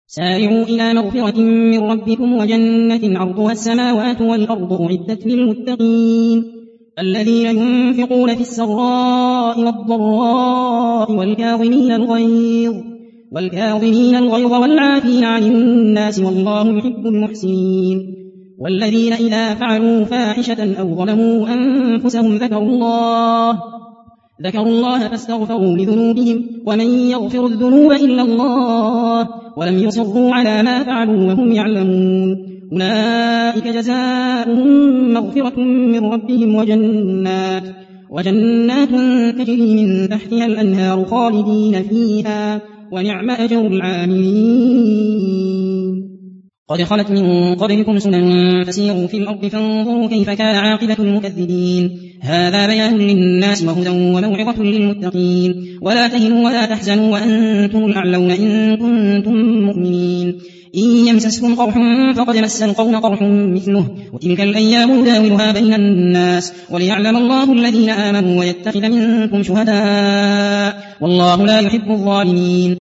سارعوا إلى مغفرة من ربكم وجنة عرضها السماوات والأرض أعدت للمتقين الذين ينفقون في السراء والضراء والكاظمين الغيظ والعافين عن الناس والله يحب المحسنين والذين إذا فعلوا فاحشة أو ظلموا أنفسهم ذكروا الله فاستغفروا لذنوبهم ومن يغفر الذنوب إلا الله ولم يصروا على ما فعلوا وهم يعلمون أولئك جزاؤهم مغفرة من ربهم وجنات تجري من تحتها الأنهار خالدين فيها ونعم أجر العاملين قد خلت من قبلكم سنن فسيروا في الأرض فانظروا كيف كان عاقبة المكذبين هذا بيان للناس وهدى وموعظة للمتقين ولا تهنوا ولا تحزنوا وأنتم الأعلون إن كنتم مؤمنين إن يمسسكم قرح فقد مس القوم قرح مثله وتلك الأيام نداولها بين الناس وليعلم الله الذين آمنوا ويتخذ منكم شهداء والله لا يحب الظالمين